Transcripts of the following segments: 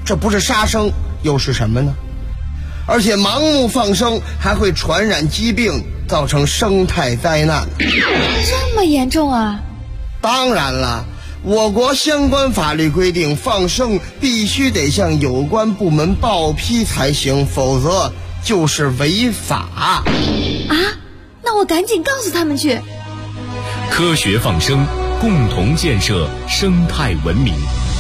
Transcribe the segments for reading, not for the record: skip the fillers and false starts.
这不是杀生又是什么呢？而且盲目放生还会传染疾病，造成生态灾难。 这么严重啊？ 当然了，我国相关法律规定，放生必须得向有关部门报批才行，否则就是违法。 啊？那我赶紧告诉他们去。 科学放生，共同建设生态文明。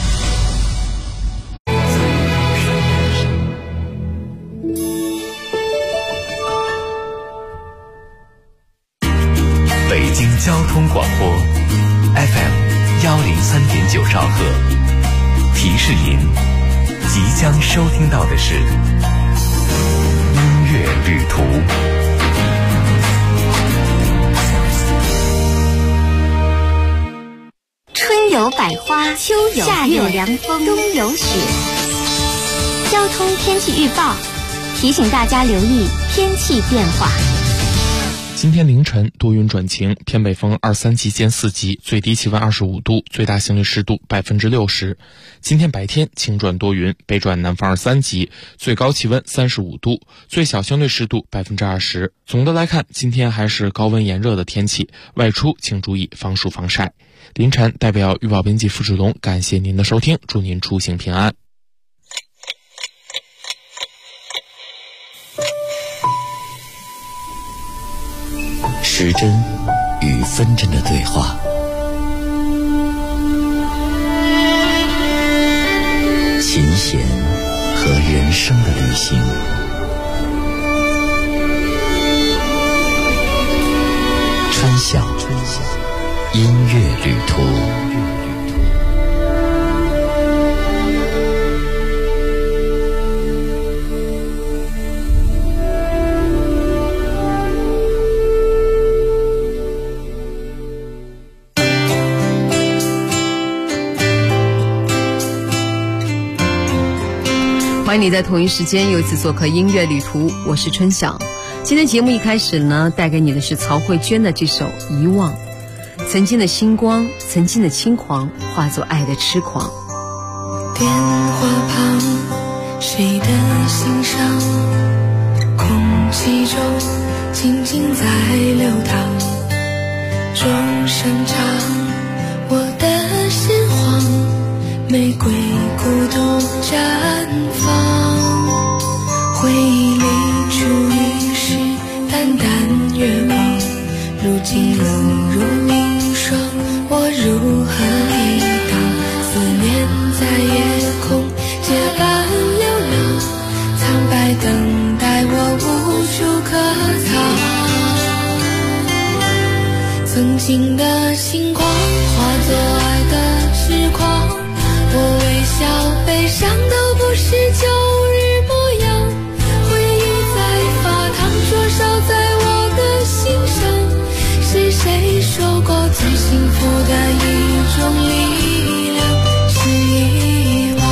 北京交通广播 FM103.9兆赫，提示您即将收听到的是音乐旅途。 春有百花，秋有夏有凉风，冬有雪。交通天气预报提醒大家留意天气变化。 今天凌晨多云转晴，偏北风2、3级见4级，最低气温25度，最大相对湿度60%。今天白天晴转多云，北转南风2、3级，最高气温35度，最小相对湿度20%。总的来看，今天还是高温炎热的天气，外出请注意防暑防晒。凌晨代表预报编辑付志龙，感谢您的收听，祝您出行平安。 时针与分针的对话，琴弦和人生的旅行，春晓音乐旅途。 欢迎你在同一时间又一次做客音乐旅途，我是春晓。今天节目一开始呢，带给你的是曹慧娟的这首《遗忘》。曾经的星光，曾经的轻狂，化作爱的痴狂。 电话旁，谁的心上，空气中静静在流淌。钟声长，我的心慌，玫瑰孤独绽放。回忆里初遇时淡淡月光，如今融入冰霜，我如何抵挡？思念在夜空结伴流浪，苍白等待我无处可藏。曾经的星光化作爱的痴狂，我微笑悲伤都不是旧日模样，回忆在发烫灼烧在我的心上。是谁说过最幸福的一种力量是遗忘？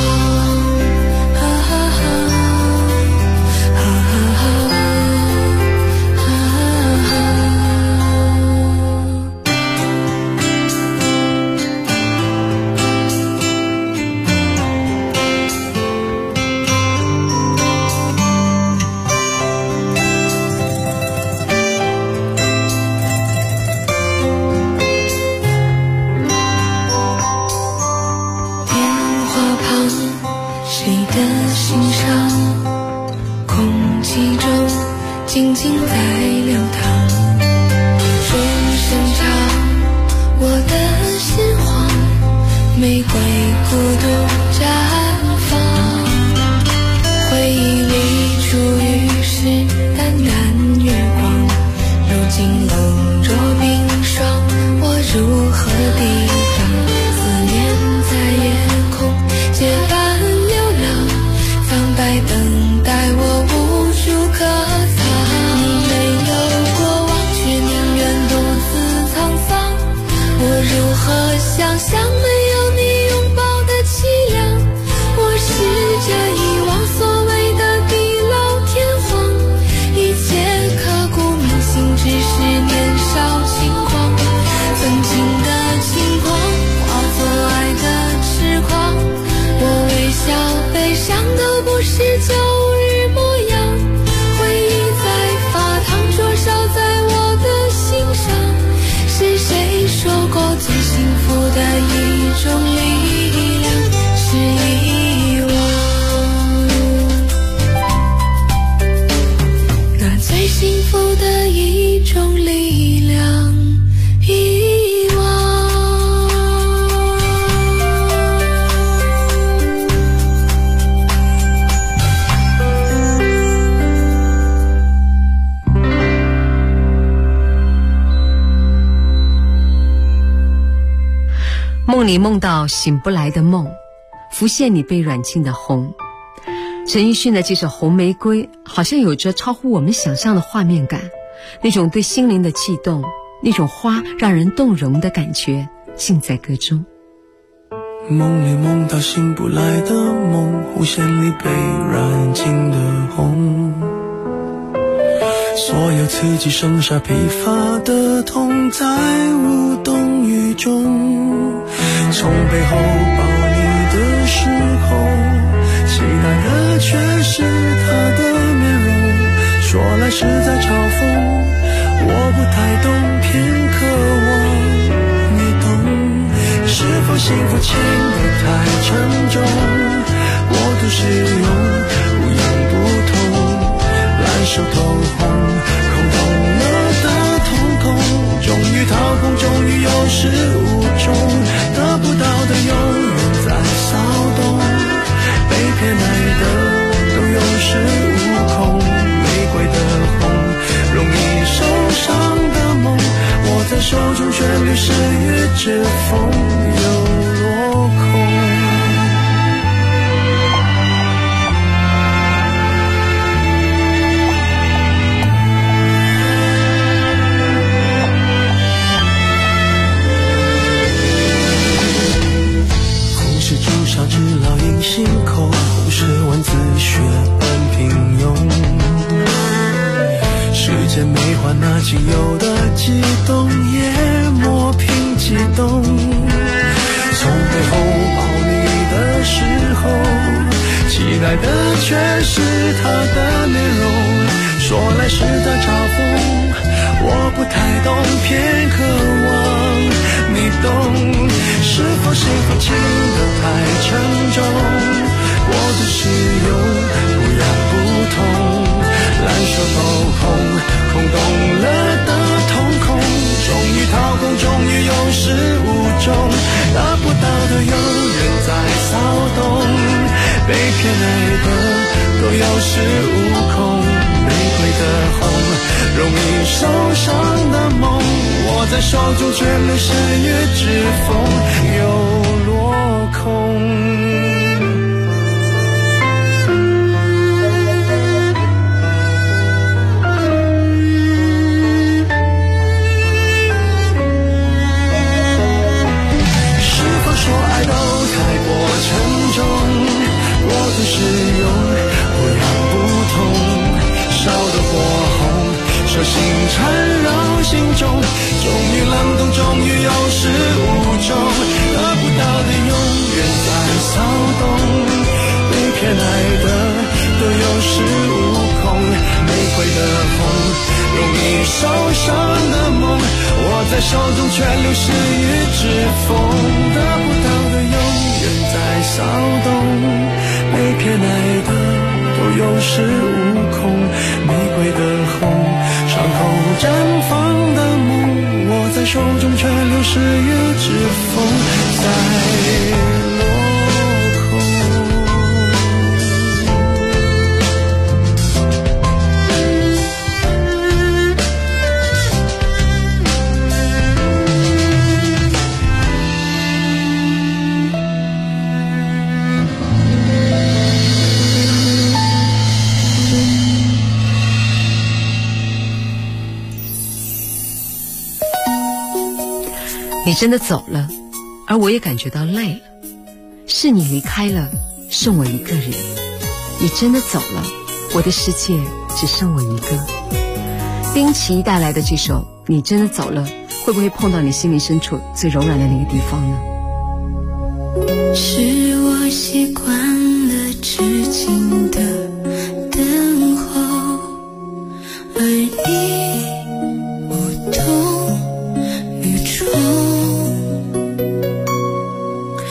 静静在流淌，钟声长，我的心慌，玫瑰孤独绽放。回忆里初遇时淡淡月光，如今冷若冰霜，我如何抵挡？思念在夜空结伴流浪，苍白等待我无处可藏。我如何想象没有你拥抱的凄凉？ 种力量是遗忘，那最幸福的一种力量，遗忘。 梦里梦到醒不来的梦，浮现你被软禁的红。陈奕迅的这首《红玫瑰》好像有着超乎我们想象的画面感，那种对心灵的悸动，那种花让人动容的感觉，尽在歌中。 梦里梦到醒不来的梦，弧线里被软禁的红，所有刺激剩下疲乏的痛，在无动于衷。从背后抱你的时候，期待的却是他的面容，说来是在嘲讽，我不太懂，偏渴望你懂。是否幸福牵得太沉重，我都是用不言不痛，烂熟透红，空洞了的瞳孔，终于掏空，终于有始无终，得不到的永远在骚动，被偏爱的都有恃无恐，玫瑰的红，容易受伤的梦，握在手中却流失于指缝，又落空。只烙印心口，红是万字血般平庸，时间美化那仅有的悸动，也磨平激动。从背后抱你的时候，期待的却是他的面容，说来是在嘲讽，我不太懂，偏渴望你懂。是否幸福轻得太沉重，我的使用不痒不痛，烂熟透红，空洞了的瞳孔，终于掏空，终于有始无终，得不到的永远在骚动，被偏爱的都有恃无恐，玫瑰的红，容易受伤的梦，握在手中却流失于指缝，又落空。说爱都太过沉重，我的使用不痒不痛，烧得火红，手心缠绕心中，终于冷冻，终于有始无终，得不到的永远在骚动，被偏爱的都有恃无恐，玫瑰的红，容易受伤的梦，握在手中却流失于指缝，得不到的永远在骚动，被偏爱的都有恃无恐，玫瑰的红，伤口绽放的梦，握在手中却流失于指缝，在落空。 你真的走了，而我也感觉到累了，是你离开了，剩我一个人。你真的走了，我的世界只剩我一个。丁奇带来的这首《你真的走了》，会不会碰到你心里深处最柔软的那个地方呢？ 是我习惯了痴情的等候，而你无动于衷。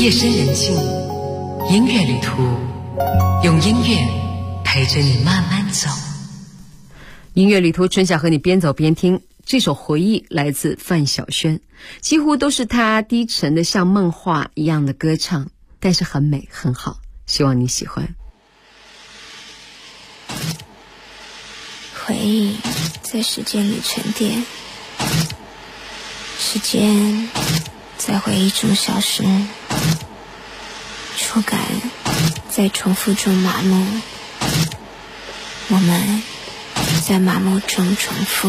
夜深人静，音乐旅途，用音乐陪着你慢慢走。音乐旅途，春夏和你边走边听。这首回忆来自范晓萱，几乎都是她低沉的像梦话一样的歌唱，但是很美很好，希望你喜欢。 回忆在时间里沉淀，时间在回忆中消失，触感在重复中麻木，我们在麻木中重复，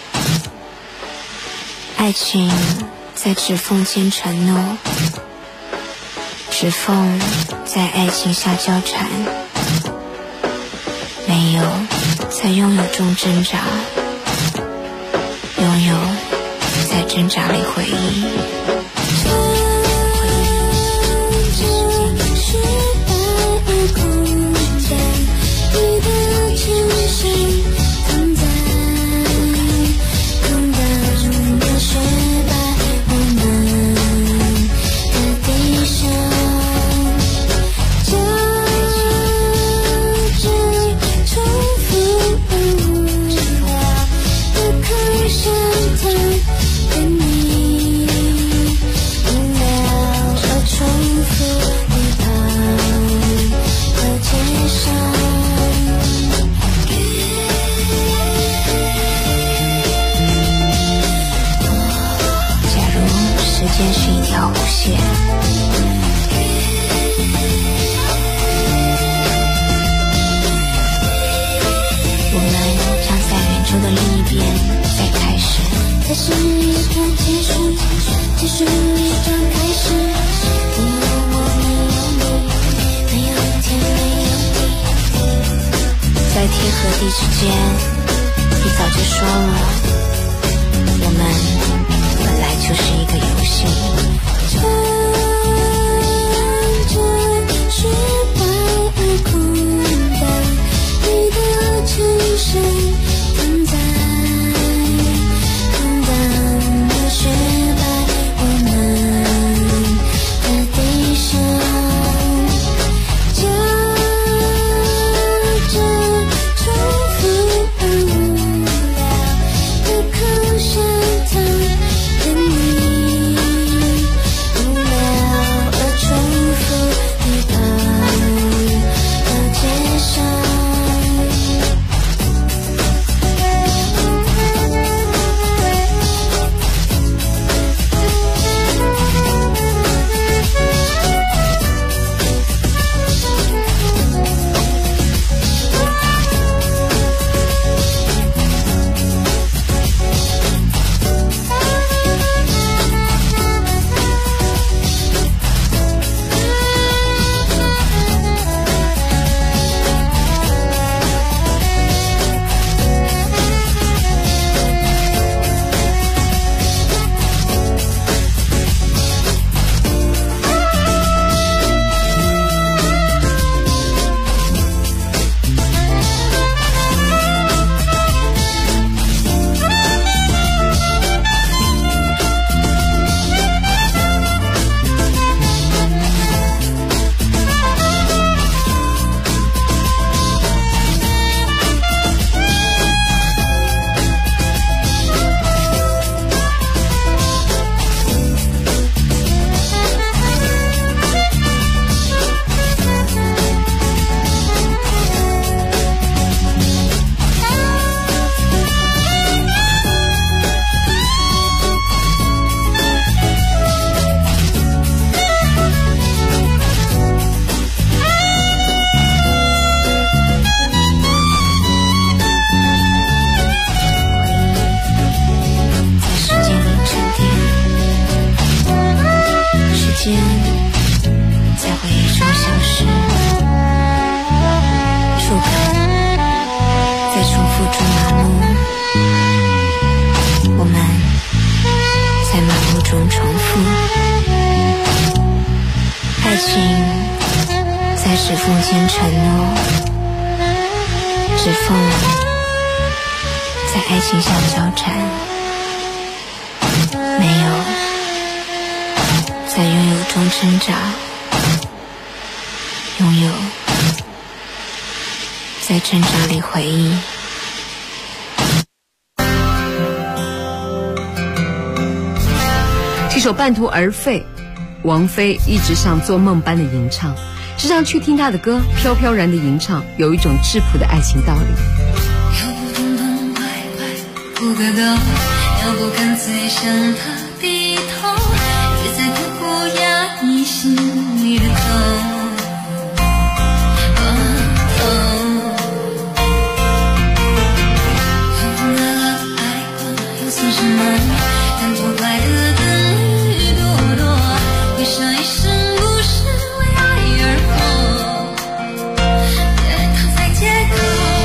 爱情在指缝间承诺，指缝在爱情下交缠，没有在拥有中挣扎，拥有在挣扎里回忆。指缝间承诺，指缝在爱情下交缠，没有在拥有中中挣扎，拥有在挣扎里回忆。 这首《半途而废》，王菲一直像做梦般的吟唱，时常去听她的歌，飘飘然的吟唱，有一种质朴的爱情道理。 要不痛痛快快哭个够，要不干脆向他低头，别再苦苦压抑心里的痛。什么但痛快乐的雨朵朵，回上一生不是为爱而活，躺在街头，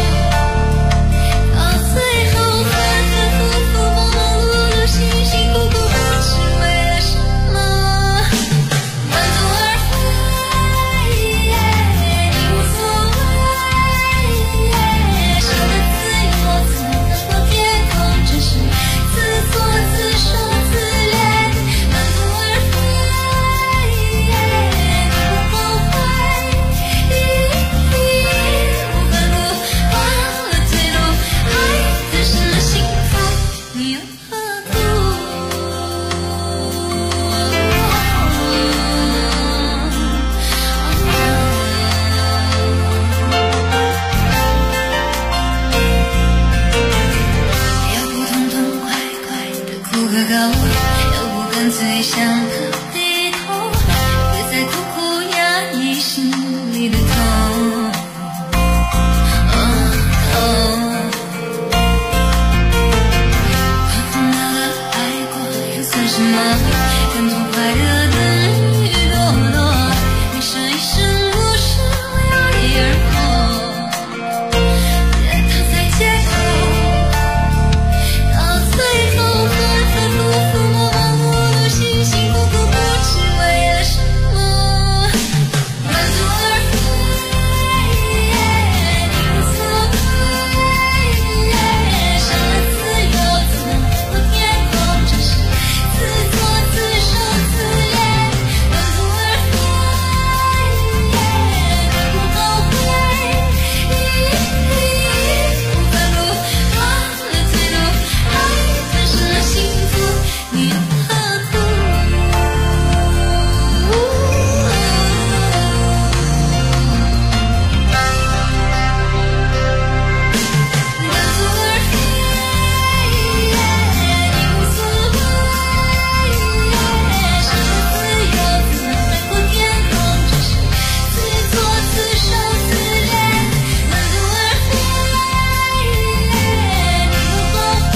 到最后反反复复忙忙碌碌辛辛苦苦不知为了什么，半途而废，你无所谓，生的自由怎么能够天空，真是自作自受自怜，半途而废，你不后悔，我半路忘了退路，爱的是幸福，你又何苦？要不痛痛快快的哭个够，要不干脆向他低头，别再苦苦压抑心里的痛。碰到了爱过又算什么，感同快乐的雨朵朵，你这一生不是为爱而活，躺在街头，到最后反反复复忙忙碌碌辛辛苦苦不知为了什么，半途而废，你无所谓，伤了自由怎么能够天空，真是自作自受自怜，半途而废，你不后悔，我半路忘了退路，爱的是幸福，你又何苦？半途而废，你无所谓，生的自由怎么能够天空，真是自作自受自怜，半途而废，你不后悔，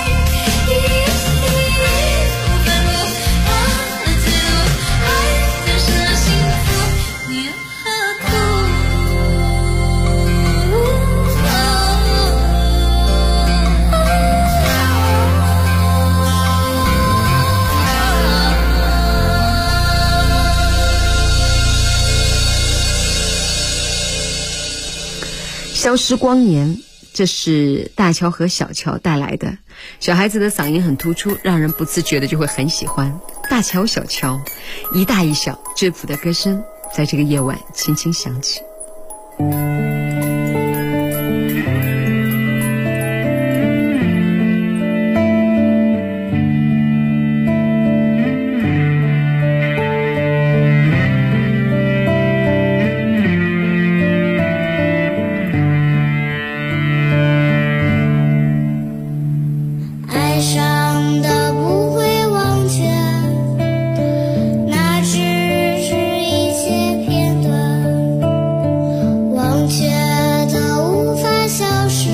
我半路忘了退路，爱的是幸福，你又何苦？ 消失光年，这是大乔和小乔带来的。小孩子的嗓音很突出，让人不自觉的就会很喜欢。大乔小乔，一大一小，质朴的歌声在这个夜晚轻轻响起。 爱上的不会忘却，那只是一些片段，忘却的无法消失，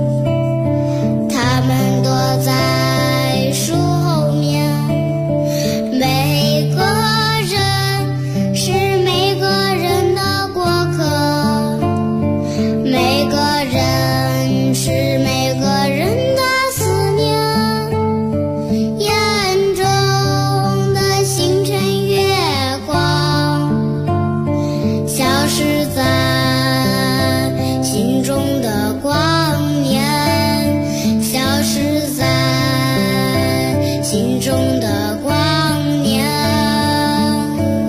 它们躲在树后面。每个人是每个人的过客，每个人是每个人的思念。眼中的星辰月光，消失在心中的光年，消失在心中的光年。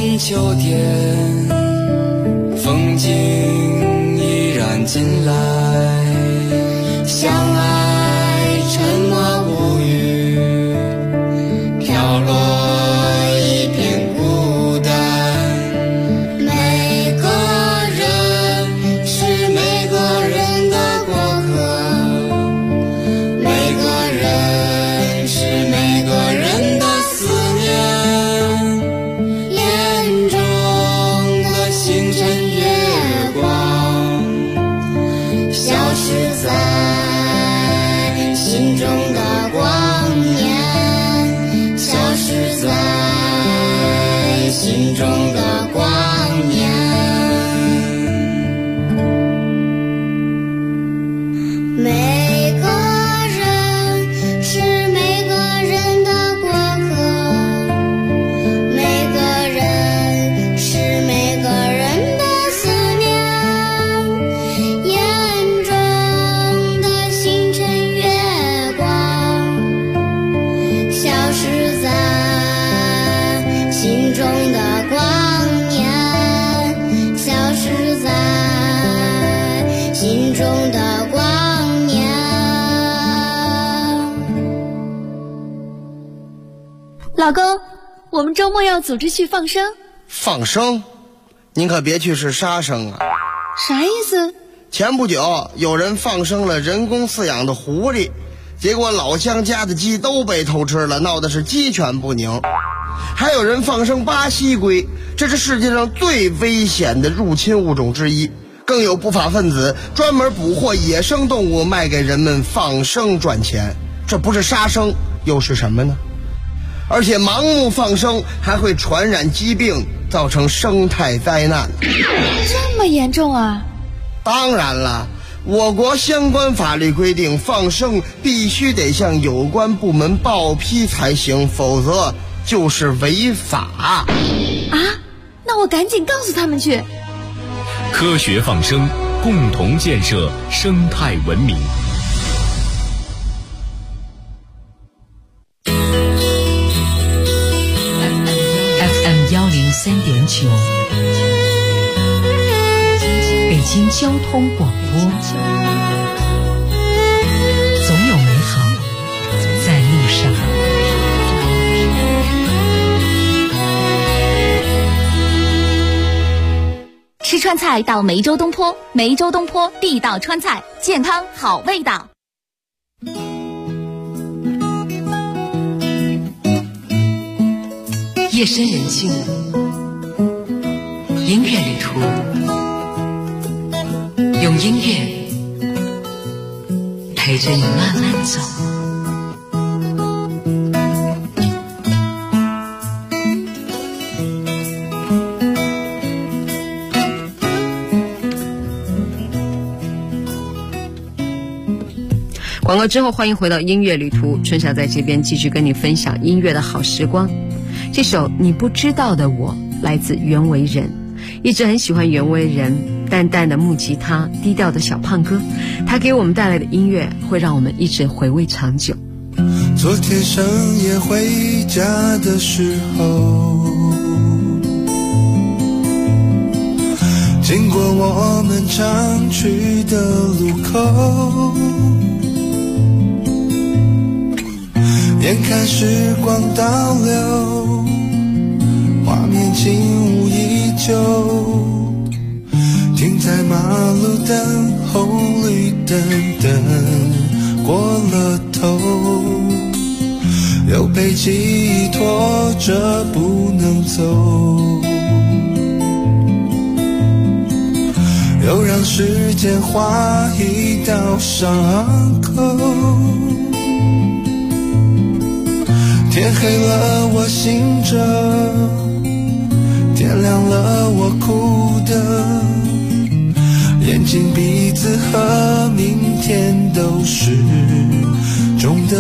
中秋天，风景依然进来，相爱沉默无语，飘落一片孤单。每个人是每个人的过客，每个人是每个人的思念，眼中的星辰月光消失在心中的光年，消失在心中的光年。每个人是每个人的过客，每个人是每个人的思念，眼中的星辰月光消失在心中的光年，消失在心中的光年。 老公，我们周末要组织去放生。 放生？您可别去是杀生啊！ 啥意思？ 前不久有人放生了人工饲养的狐狸，结果老乡家的鸡都被偷吃了，闹得是鸡犬不宁。还有人放生巴西龟，这是世界上最危险的入侵物种之一。更有不法分子专门捕获野生动物卖给人们放生赚钱，这不是杀生又是什么呢？而且盲目放生还会传染疾病，造成生态灾难。 这么严重啊？ 当然了，我国相关法律规定，放生必须得向有关部门报批才行，否则就是违法。 啊？那我赶紧告诉他们去。 科学放生，共同建设生态文明。 FM103.9，北京交通广播，总有美好在路上。 吃川菜到梅州东坡，梅州东坡地道川菜，健康好味道。 夜深人静，音乐旅途，用音乐陪着你慢慢走。 广告之后，欢迎回到音乐旅途，春霞在这边继续跟你分享音乐的好时光。这首你不知道的我来自袁惟仁，一直很喜欢袁惟仁淡淡的木吉他，低调的小胖哥，他给我们带来的音乐会让我们一直回味长久。 昨天深夜回家的时候，经过我们常去的路口，眼看时光倒流，画面轻无依旧，停在马路等红绿灯，等过了头，又被记忆拖着不能走，又让时间划一道伤口。天黑了我醒着，天亮了我哭的，眼睛鼻子和明天都是肿的。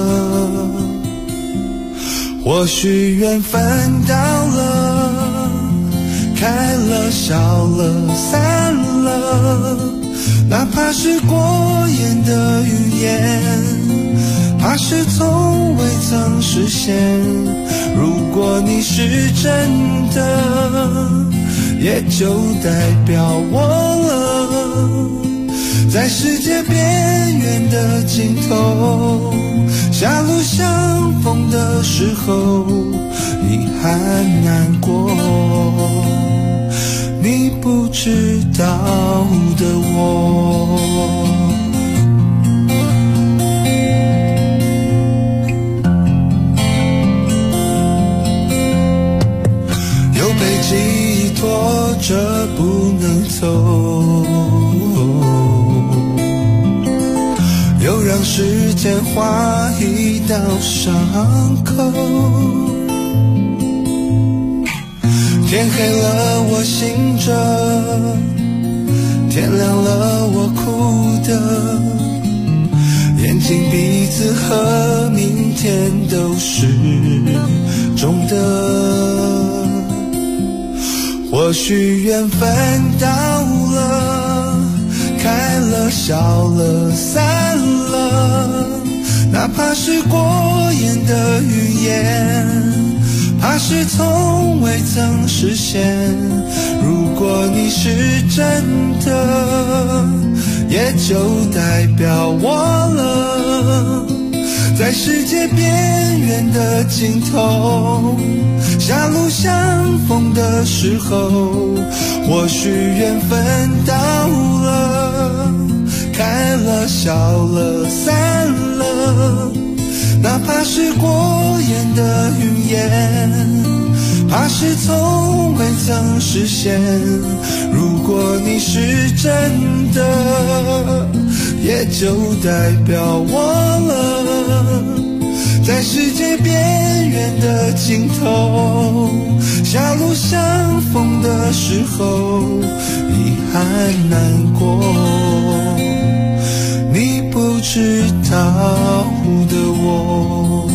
或许缘分到了，开了笑了散了，哪怕是过眼的语言， 怕是从未曾实现。如果你是真的，也就代表我了。在世界边缘的尽头，狭路相逢的时候，遗憾难过，你不知道的我。又被寄托着不能走，又让时间划一道伤口。天黑了我醒着，天亮了我哭的，眼睛鼻子和明天都是肿的。或许缘分到了，开了笑了散了，哪怕是过眼的云烟，怕是从未曾实现。如果你是真的，也就代表我了。在世界边缘的尽头，狭路相逢的时候，或许缘分到了，开了笑了散了，哪怕是过眼的云烟，怕是从未曾实现。如果你是真的，也就代表我了。在世界边缘的尽头，狭路相逢的时候，遗憾难过，你不知道的我，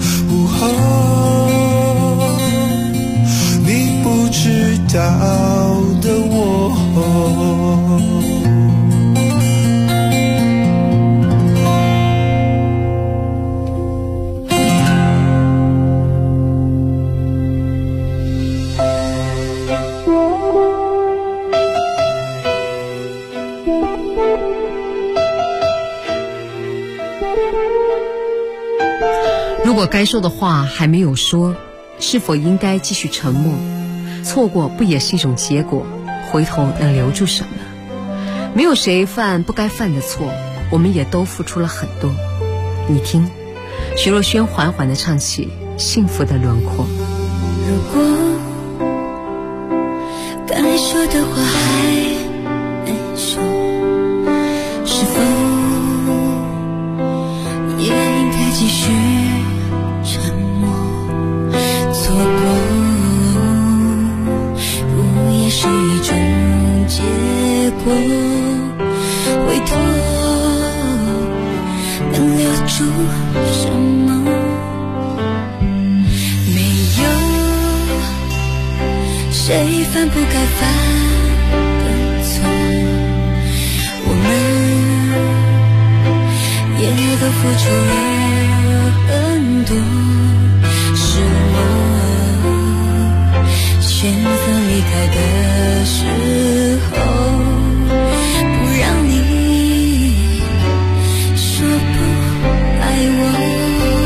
你不知道的我。 如果该说的话还没有说，是否应该继续沉默？错过不也是一种结果？回头能留住什么？没有谁犯不该犯的错，我们也都付出了很多。你听，徐若瑄缓缓地唱起《幸福的轮廓》。 如果该说的话还没说，是否也应该继续沉默？错过不也是一种结果？回头能留住什么？没有谁犯不该犯的错，我们也都付出了很多。是我选择离开的时候，不让你说不爱我。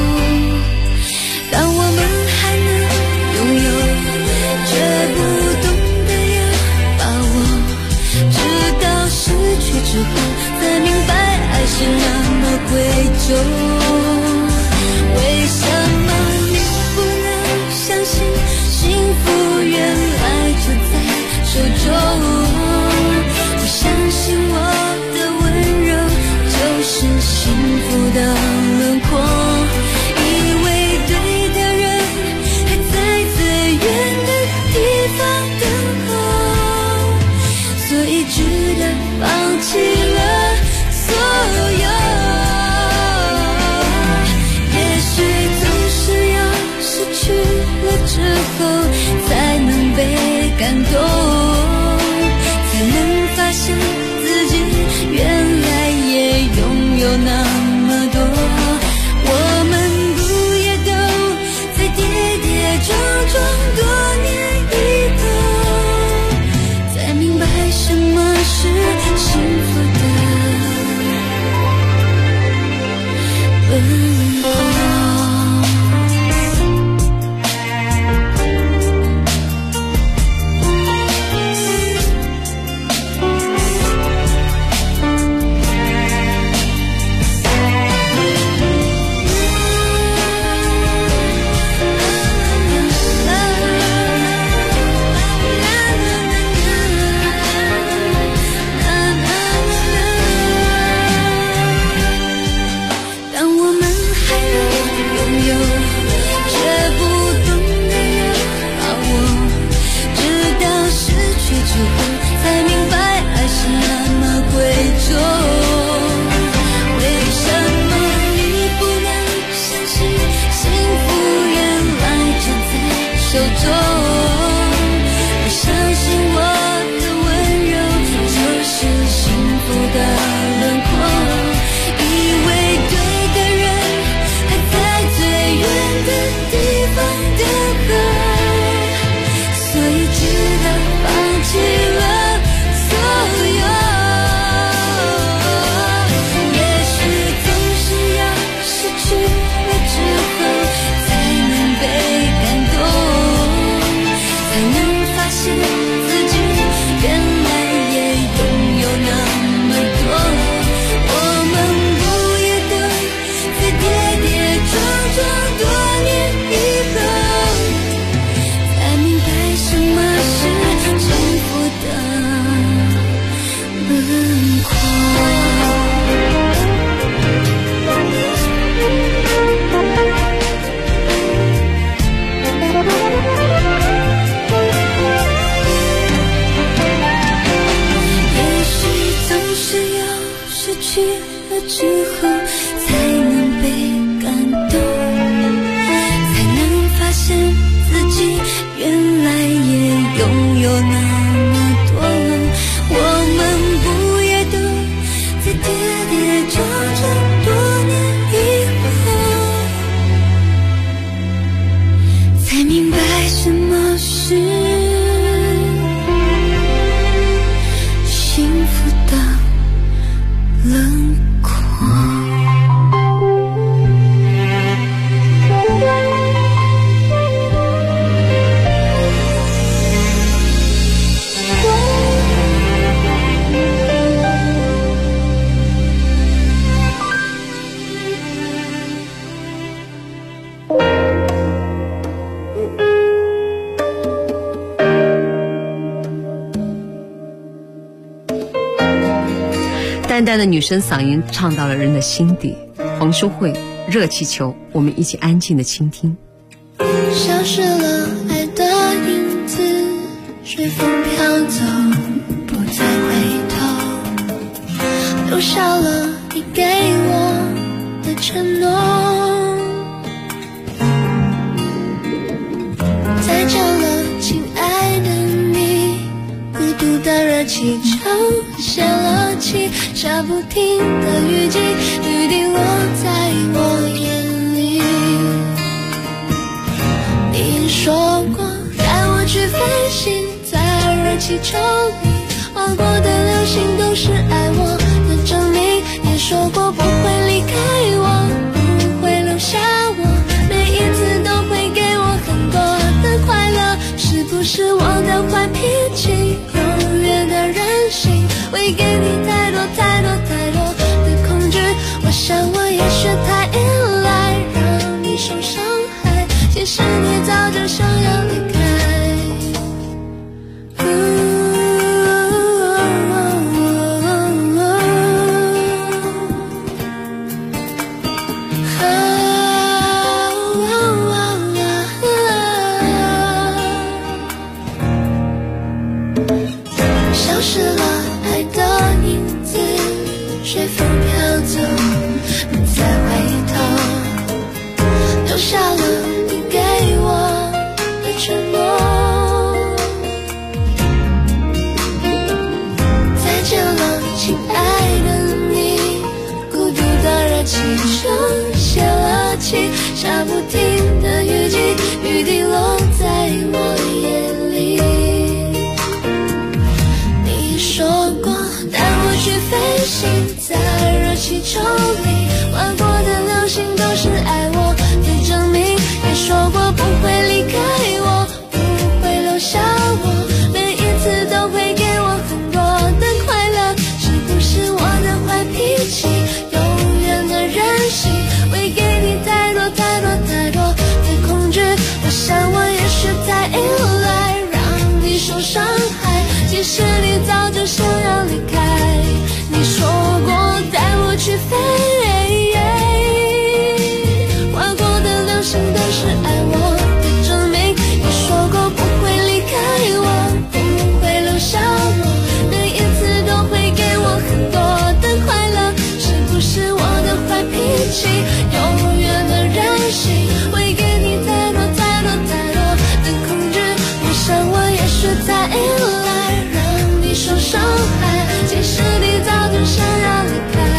当我们还能拥有，却不懂得要把握，直到失去之后才明白爱是那么贵重。为什么你不能相信幸福原来就在手中？不相信我的温柔就是幸福的轮廓，以为对的人还在最远的地方等候，所以只得放弃了所有。也许总是要失去了之后，才能被感动，才能发现自己原来也拥有那么多。我现自己原来也拥有那么多，我们不也都在跌跌撞撞多年以后，才明白什么是幸福的轮廓。去了之后才能被感动，才能发现自己原来也拥有那么多，我们不也都在跌跌撞撞多年以后，才明白什么是幸福的轮廓。 淡淡的女声嗓音唱到了人的心底。黄淑慧，热气球，我们一起安静的倾听。 消失了爱的影子，随风飘走，不再回头，留下了你给我的承诺。再见了亲爱的你，孤独的热气球泄了气，下不停的雨季，雨滴落在我眼里。你说过带我去飞行在热气球里，划过的流星都是爱我的证明。也说过不会离开我，不会留下我，每一次都会给我很多的快乐。是不是我的坏脾气，永远的任性，会给你太多太多太多的恐惧？我想我也许太依赖，让你受伤害，其实你早就想要离开。消失了爱的影子，随风飘走，不再回头，留下了你给我的承诺。再见了亲爱的你，孤独的热气球泄了气，下不停的雨季，雨滴落在我眼里。说过带我去飞行在热气球里，划过的流星都是爱我的证明。也说过不会离开我，不会留下我，每一次都会给我很多的快乐。是不是我的坏脾气，永远的任性，会给你太多太多太多的恐惧？我想我也是太依赖，让你受伤害，其实你早就想要离开。你说过带我去飞，划过的流星都是爱我的证明。你说过不会离开我，不会留下我，每一次都会给我很多的快乐。是不是我的坏脾气，永远的任性，会给你太多太多太多的恐惧？我想我也是太依赖，受伤害，其实你早就想要离开。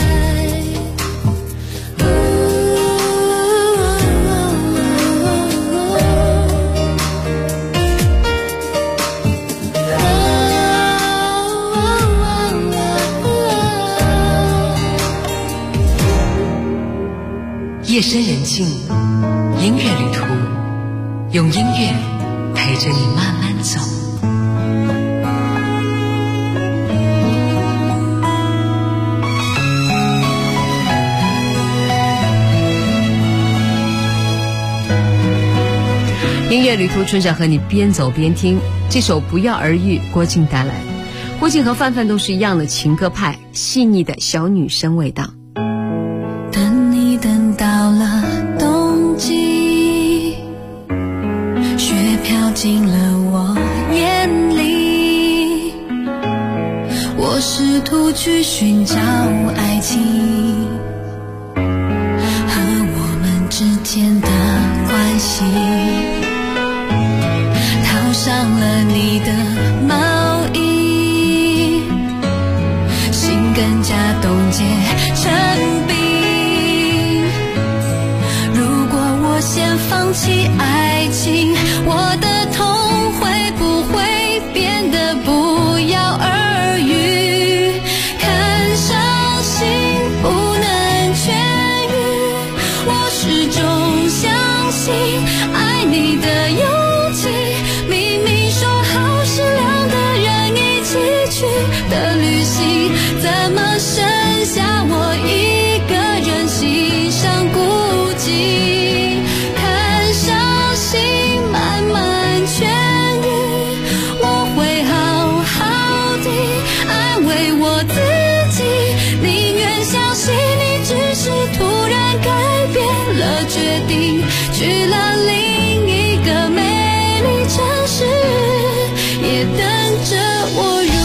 夜深人静，音乐旅途，用音乐陪着你慢慢走。 乐旅途，春晓和你边走边听。这首《不药而愈》，郭靖带来。郭靖和范范都是一样的情歌派，细腻的小女生味道。 等你等到了冬季，雪飘进了我眼里，我试图去寻找爱情和我们之间的关系，套上了你的毛衣，心更加冻结成冰。如果我先放弃爱情，我的痛会不会变得不药而愈？看伤心不能痊愈，我始终相信爱你的勇气。明明说好是两个人一起去的旅行，怎么剩下我一个人欣赏孤寂？看伤心慢慢痊愈，我会好好地安慰我自己，宁愿相信你只是突然改变了决定，去了另一个美丽城市，也等着我入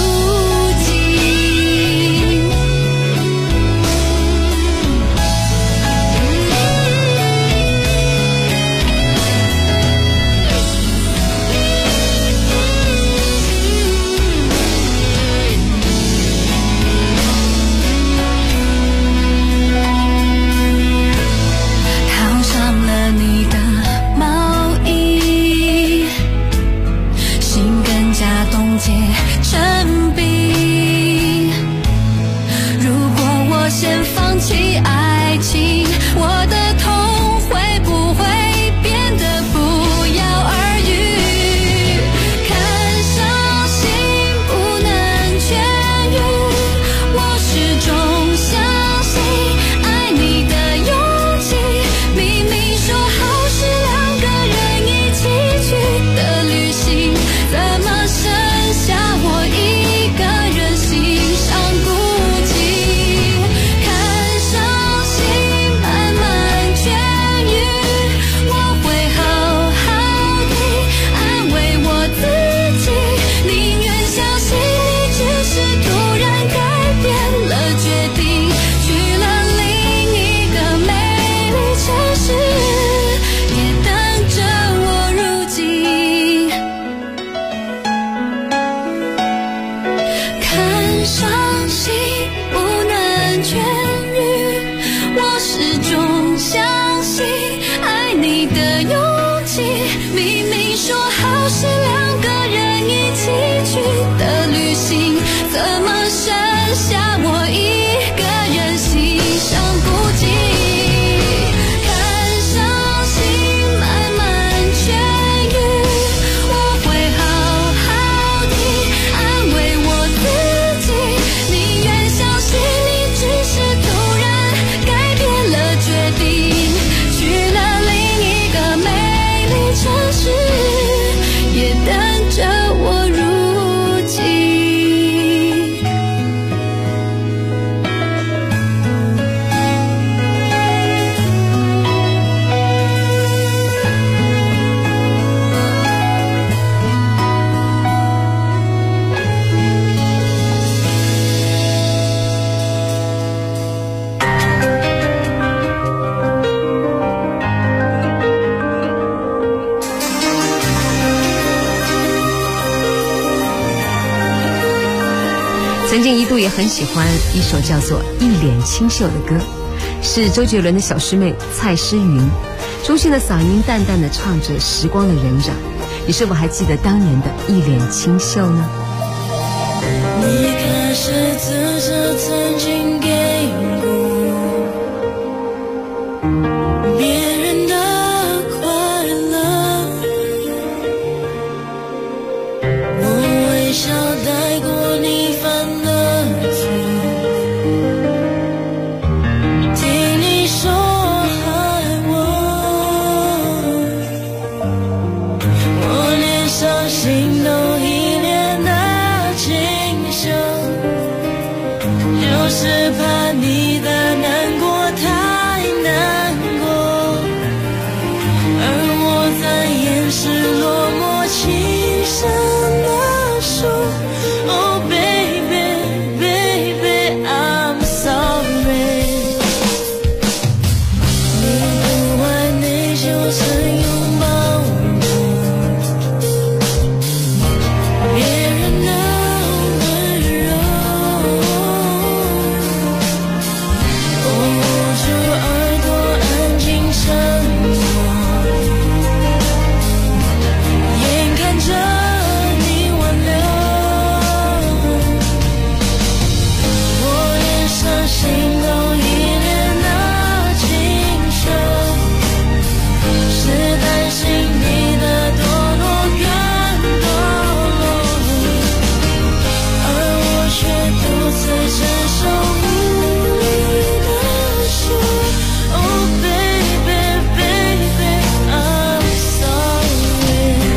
成冰。如果我先放弃爱情，我的痛会不会变得不药而愈？看伤心不能痊愈，我始终相信爱你的勇气。明明说好是两个人一起去的旅行，怎么剩下我一个人欣赏孤寂？看伤心慢慢痊愈，我会好好地安慰我自己，宁愿相信你只是突然改变了决定，去了另一个美丽城市，也等着我入境。看伤心不能痊愈，我始终相信爱你的勇气。明明说好是两个人一起去的旅行，怎么剩下我一个人欣赏孤寂？看伤心慢慢痊愈，我会好好地安慰我自己，宁愿相信你只是突然改变了决定，去了另一个美丽城市，也等着我入境。 曾经一度也很喜欢一首叫做《一脸清秀》的歌，是周杰伦的小师妹蔡诗芸，中性的嗓音淡淡的唱着时光的荏苒。你是否还记得当年的一脸清秀呢？ 你可是自责曾经给过别人的快乐，我微笑带过你犯的错，听你说爱我。 就是怕你的难过太难过，而我在掩饰落寞轻声地说 Oh baby baby I'm sorry， 你不爱内疚曾拥抱我，别人的温柔，我捂住耳朵安静沉默，眼看着你挽留，我连伤心都依恋那清秀，是担心你的堕落更堕落，而我却独自承受无力地说 Oh baby baby I'm sorry。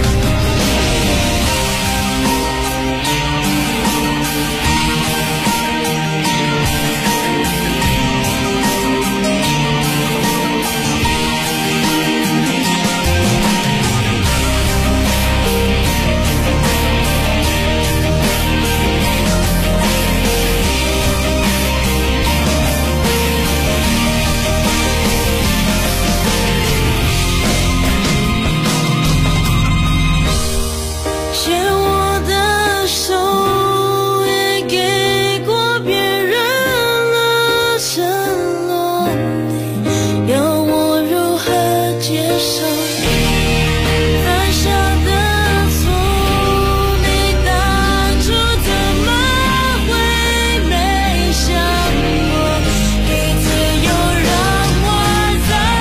牵我的手，也给过别人了承诺，你要我如何接受犯下的错？你当初怎么会没想过一次又让我在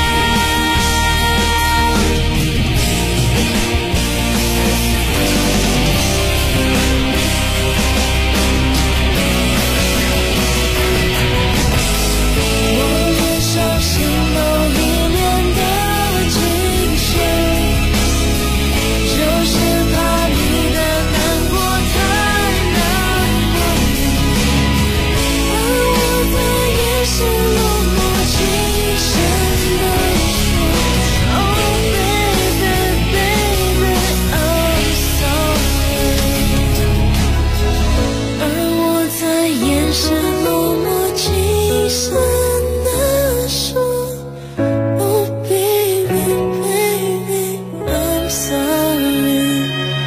我连伤心都依恋的清秀，就是怕你的难过太难过，而我在掩饰落寞轻声地说 Oh baby baby I'm sorry， 而我在掩饰落寞轻声地说 Oh baby baby I'm sorry。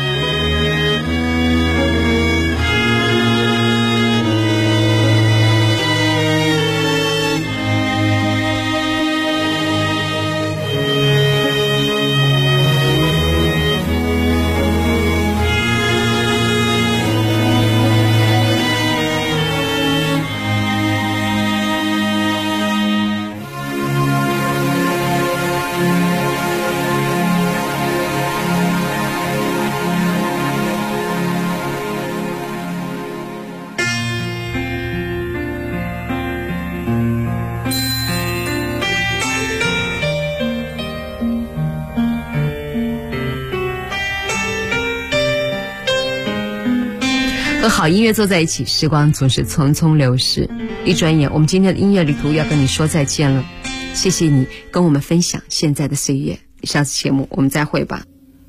和好音乐坐在一起，时光总是匆匆流逝，一转眼我们今天的音乐旅途要跟你说再见了。谢谢你跟我们分享现在的岁月，下次节目我们再会吧。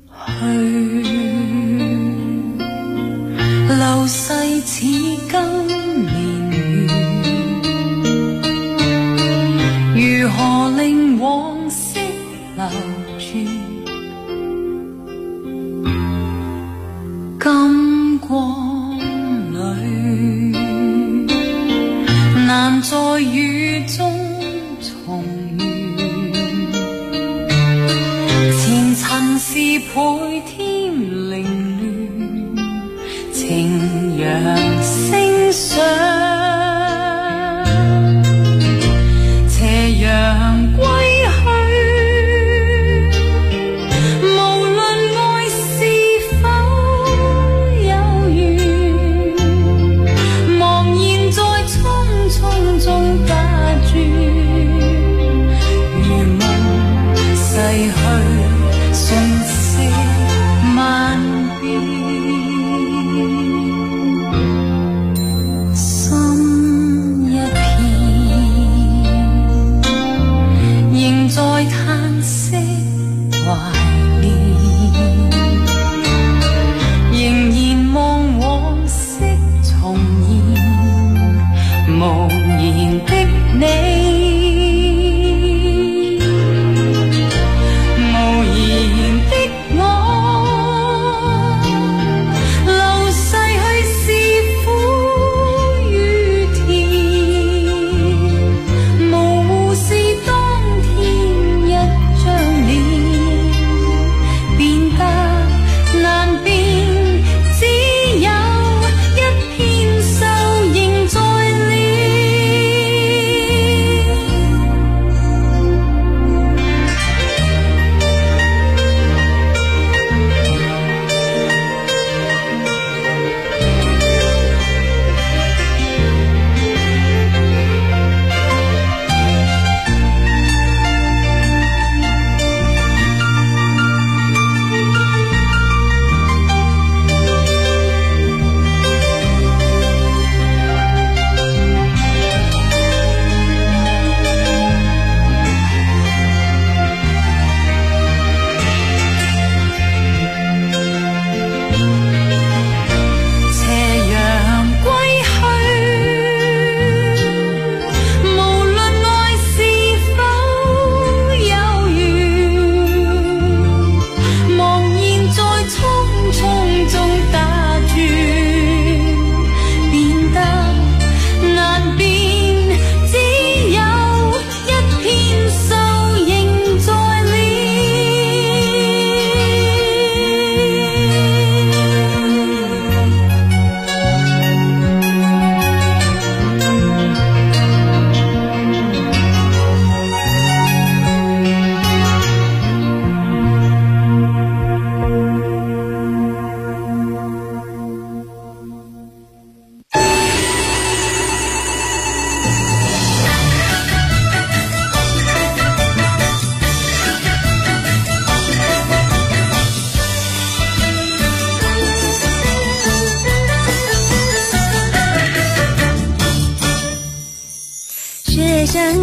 流逝似今年月，如何令往昔留住？金光里难在雨中重遇，前尘是倍添凌亂，情陽星相，斜陽歸去，無論愛是否有緣，茫然在匆匆中打轉，如夢逝去，瞬息萬變。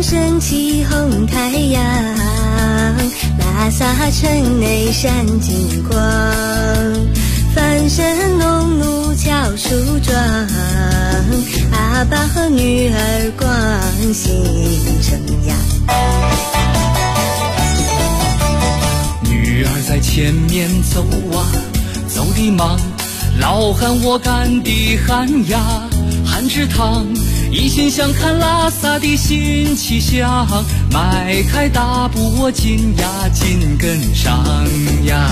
升起红太阳，拉萨城内闪金光，翻身农奴敲树桩，阿爸和女儿光兴城呀。 女儿在前面走啊，走的忙，老汉我赶的喊呀，喊着汤，一心想看拉萨的新气象，迈开大步我紧呀紧跟上呀。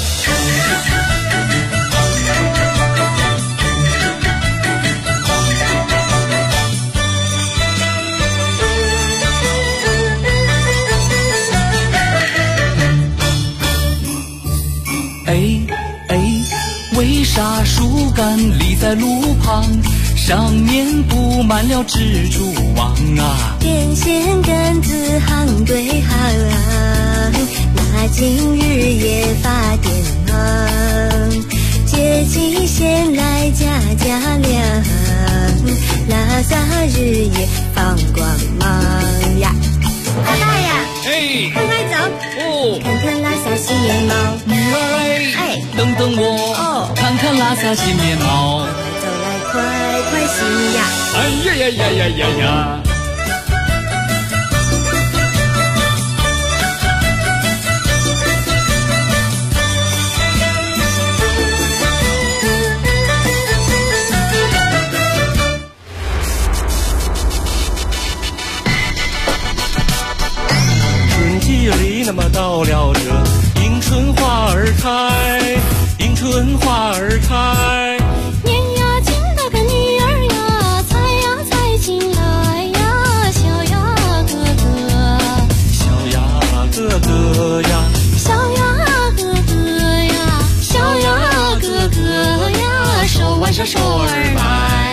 为啥树干立在路旁，上面布满了蜘蛛网啊？ 电线杆子行对行，那今日也发电忙，接气线来加亮，拉萨日夜放光芒呀。老大呀，快快走哦，看看拉萨新面貌。 女儿等等我看看拉萨新面貌。 走来快快行呀！ 哎呀呀呀呀呀呀！ 那么到了这迎春花儿开，迎春花儿开， 年呀进了个女儿呀，采呀采进来呀，小呀哥哥， 小呀哥哥呀， 小呀哥哥呀，小呀哥哥呀，手挽上手儿来。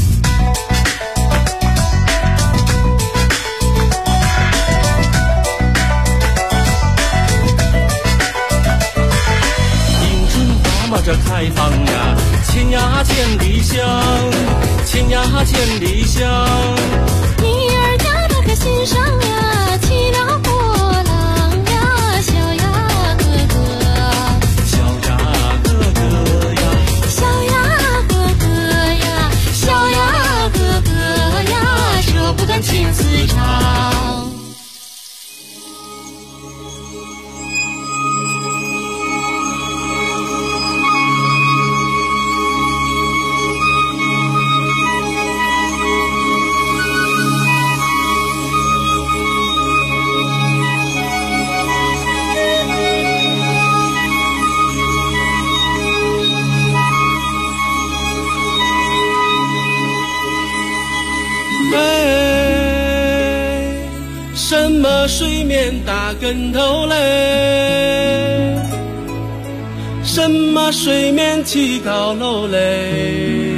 这开放呀，千呀千里香，千呀千里香。 女儿家的可心上呀，起了波浪呀，小呀哥哥， 小呀哥哥呀， 小呀哥哥呀，小呀哥哥呀，这不断情丝长。 什么水面打跟头嘞？什么水面起高楼嘞？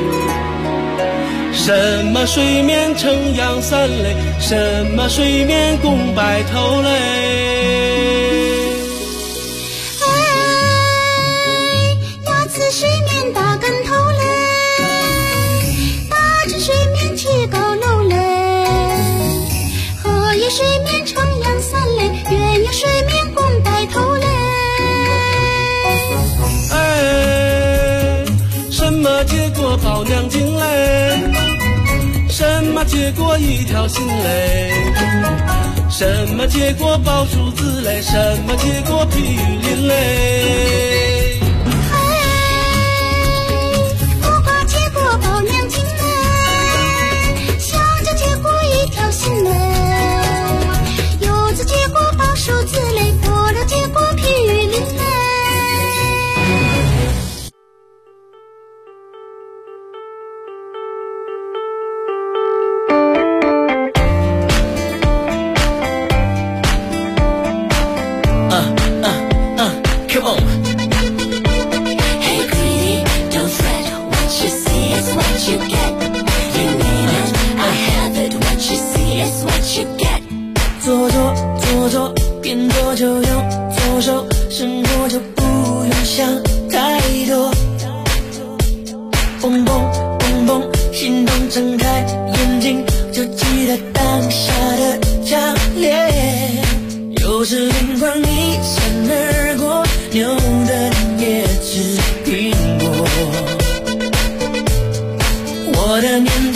什么水面撑阳伞嘞？什么水面拱白头嘞？ 那次水面打跟头嘞，大至水面起高楼嘞。水面撑阳伞嘞，远有水面拱白头嘞。 什么结果抱娘经嘞？什么结果一条心嘞？什么结果抱树子嘞？什么结果披雨林嘞？ 不管结果抱娘经嘞，想着结果一条心嘞。结果抱树子嘞，多了结果披雨林嘞。 Come on. Hey greedy, don't fret. What you see is what you get. You need it, I have it. What you see is what you get. 做边做就用左手，生活就不用想太多。蹦蹦蹦蹦，心动睁开眼睛，就记得当下的是疯狂一闪而过，牛顿也吃苹果。我的年